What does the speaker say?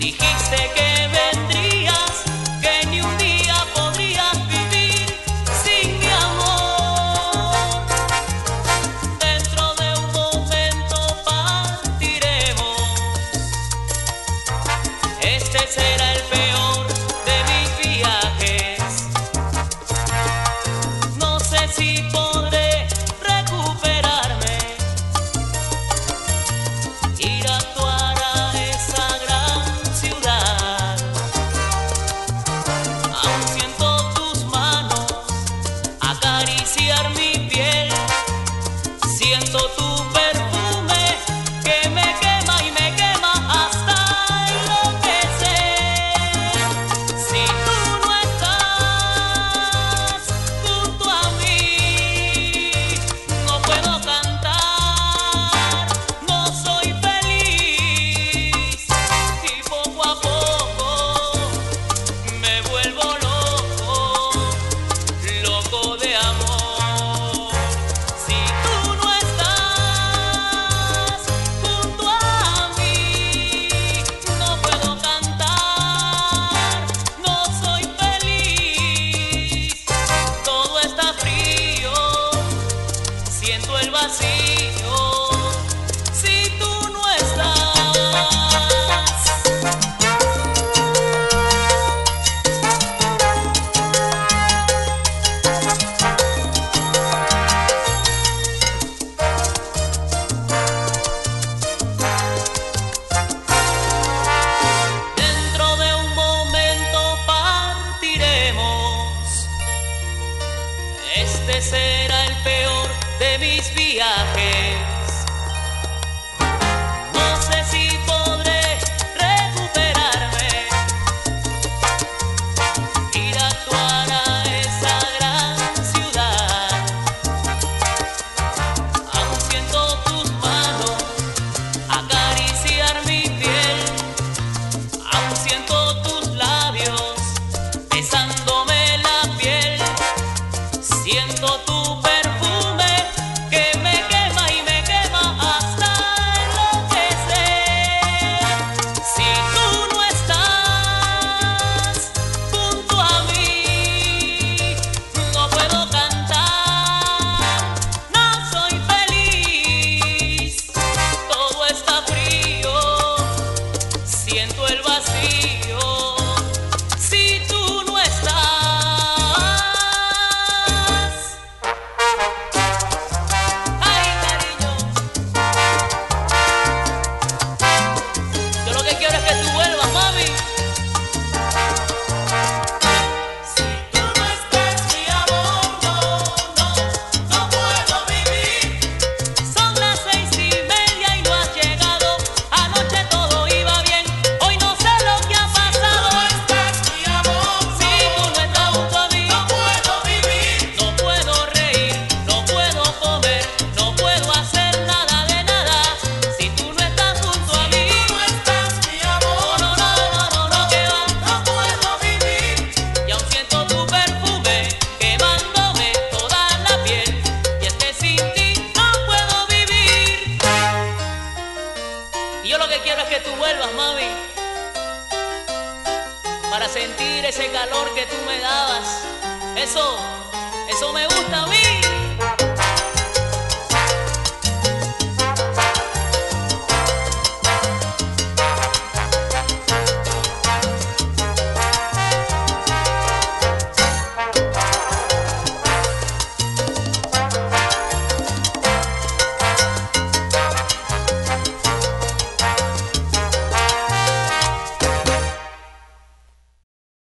Dijiste que vendrías, que ni un día podrías vivir sin mi amor. Dentro de un momento partiremos. Este será el peor de mis viajes. No sé si podré recuperarme, ir a actuar a esa gran ciudad. Aún siento tus manos acariciar mi piel, siento tu perfume que me quema y me quema hasta enloquecer. Si tú no estás junto a mí, no puedo cantar, no soy feliz y poco a poco me vuelvo loco, loco de amor. Si tú no estás junto a mí, no puedo cantar, no soy feliz. Todo está frío, siento el vacío. Si tú no estás. Dentro de un momento partiremos. Este será el peor de mis viajes. No sé si podré recuperarme, ir a actuar a esa gran ciudad. Aún siento tus manos acariciar mi piel, aún siento tus labios besándome la piel, siento tu perfume que me quema y me quema hasta enloquecer. Si tú no estás junto a mí, no puedo cantar, no soy feliz. Todo está frío, siento el vacío. Si tú no estás. Ay, cariño, yo lo que quiero es que tú vuelvas, mami. Si tú no estás, mi amor, no puedo vivir. Son las 6:30 y no has llegado. Anoche todo iba bien, hoy no sé lo que ha pasado. No estás, mi amor, si tú no estás junto a mí, no puedo vivir. No puedo reír, no puedo comer, no puedo hacer nada de nada. Si tú no estás junto a mí, no estás, mi amor, no, que va, no puedo vivir. Y aún siento tu perfume quemándome toda la piel. Y es que sin ti no puedo vivir. Y yo lo que quiero es que tú vuelvas, mami, para sentir ese calor que tú me dabas. Eso me gusta a mí.